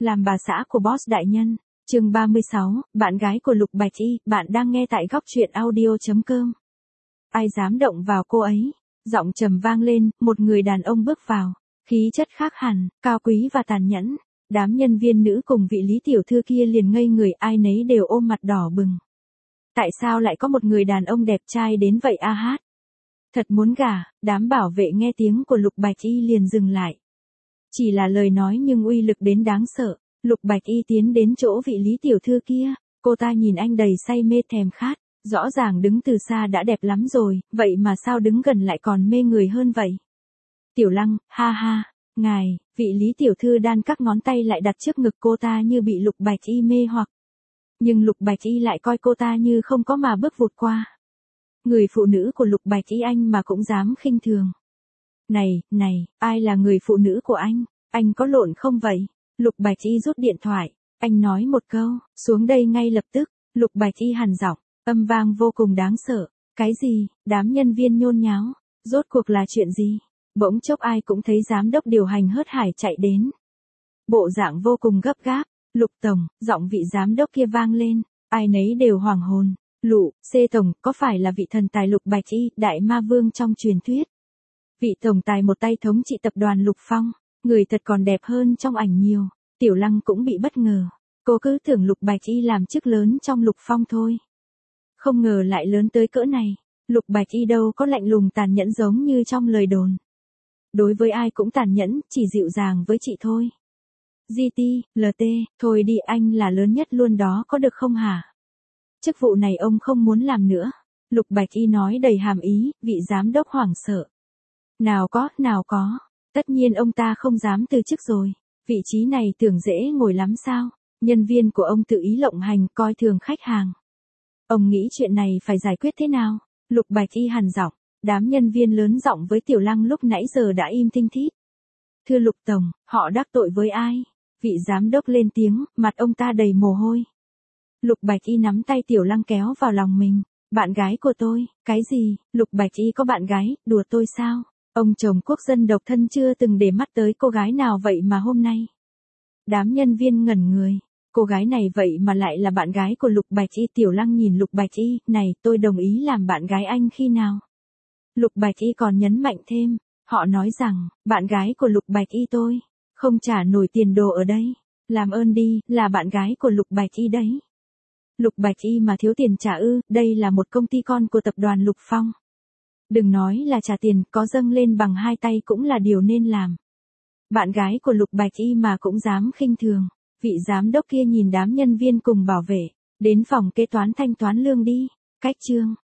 Làm bà xã của boss đại nhân. Chương 36, bạn gái của Lục Bạch Y, bạn đang nghe tại góc truyện audio.com. Ai dám động vào cô ấy? Giọng trầm vang lên, một người đàn ông bước vào, khí chất khác hẳn, cao quý và tàn nhẫn. Đám nhân viên nữ cùng vị Lý tiểu thư kia liền ngây người, ai nấy đều ôm mặt đỏ bừng. Tại sao lại có một người đàn ông đẹp trai đến vậy a hát? Thật muốn gả. Đám bảo vệ nghe tiếng của Lục Bạch Y liền dừng lại. Chỉ là lời nói nhưng uy lực đến đáng sợ. Lục Bạch Y tiến đến chỗ vị Lý tiểu thư kia, cô ta nhìn anh đầy say mê thèm khát, rõ ràng đứng từ xa đã đẹp lắm rồi, vậy mà sao đứng gần lại còn mê người hơn vậy? Tiểu Lăng, ha ha, ngài, vị Lý tiểu thư đan các ngón tay lại đặt trước ngực cô ta như bị Lục Bạch Y mê hoặc. Nhưng Lục Bạch Y lại coi cô ta như không có mà bước vụt qua. Người phụ nữ của Lục Bạch Y anh mà cũng dám khinh thường. Này, ai là người phụ nữ của anh có lộn không vậy? Lục Bạch Y rút điện thoại, anh nói một câu, xuống đây ngay lập tức. Lục Bạch Y hằn giọng, âm vang vô cùng đáng sợ. Cái gì? Đám nhân viên nhôn nháo, rốt cuộc là chuyện gì? Bỗng chốc ai cũng thấy giám đốc điều hành hớt hải chạy đến. Bộ dạng vô cùng gấp gáp. Lục tổng, giọng vị giám đốc kia vang lên, ai nấy đều hoảng hồn. Lục, C tổng, có phải là vị thần tài Lục Bạch Y, đại ma vương trong truyền thuyết? Vị tổng tài một tay thống trị tập đoàn Lục Phong, người thật còn đẹp hơn trong ảnh nhiều. Tiểu Lăng cũng bị bất ngờ. Cô cứ tưởng Lục Bạch Y làm chức lớn trong Lục Phong thôi. Không ngờ lại lớn tới cỡ này. Lục Bạch Y đâu có lạnh lùng tàn nhẫn giống như trong lời đồn. Đối với ai cũng tàn nhẫn, chỉ dịu dàng với chị thôi. GT, LT, thôi đi, anh là lớn nhất luôn đó, có được không hả? Chức vụ này ông không muốn làm nữa. Lục Bạch Y nói đầy hàm ý, vị giám đốc hoảng sợ. Nào có. Tất nhiên ông ta không dám từ chức rồi. Vị trí này tưởng dễ ngồi lắm sao? Nhân viên của ông tự ý lộng hành, coi thường khách hàng. Ông nghĩ chuyện này phải giải quyết thế nào? Lục Bạch Y hằn giọng. Đám nhân viên lớn giọng với Tiểu Lăng lúc nãy giờ đã im thinh thít. Thưa Lục tổng, họ đắc tội với ai? Vị giám đốc lên tiếng, mặt ông ta đầy mồ hôi. Lục Bạch Y nắm tay Tiểu Lăng kéo vào lòng mình. Bạn gái của tôi, cái gì? Lục Bạch Y có bạn gái, đùa tôi sao? Ông chồng quốc dân độc thân chưa từng để mắt tới cô gái nào vậy mà hôm nay. Đám nhân viên ngẩn người. Cô gái này vậy mà lại là bạn gái của Lục Bạch Y. Tiểu Lăng nhìn Lục Bạch Y, này, tôi đồng ý làm bạn gái anh khi nào? Lục Bạch Y còn nhấn mạnh thêm, họ nói rằng, bạn gái của Lục Bạch Y tôi không trả nổi tiền đồ ở đây. Làm ơn đi, là bạn gái của Lục Bạch Y đấy. Lục Bạch Y mà thiếu tiền trả ư? Đây là một công ty con của tập đoàn Lục Phong. Đừng nói là trả tiền, có dâng lên bằng hai tay cũng là điều nên làm. Bạn gái của Lục Bạch Y mà cũng dám khinh thường. Vị giám đốc kia nhìn đám nhân viên cùng bảo vệ, đến phòng kế toán thanh toán lương đi. Cách chương.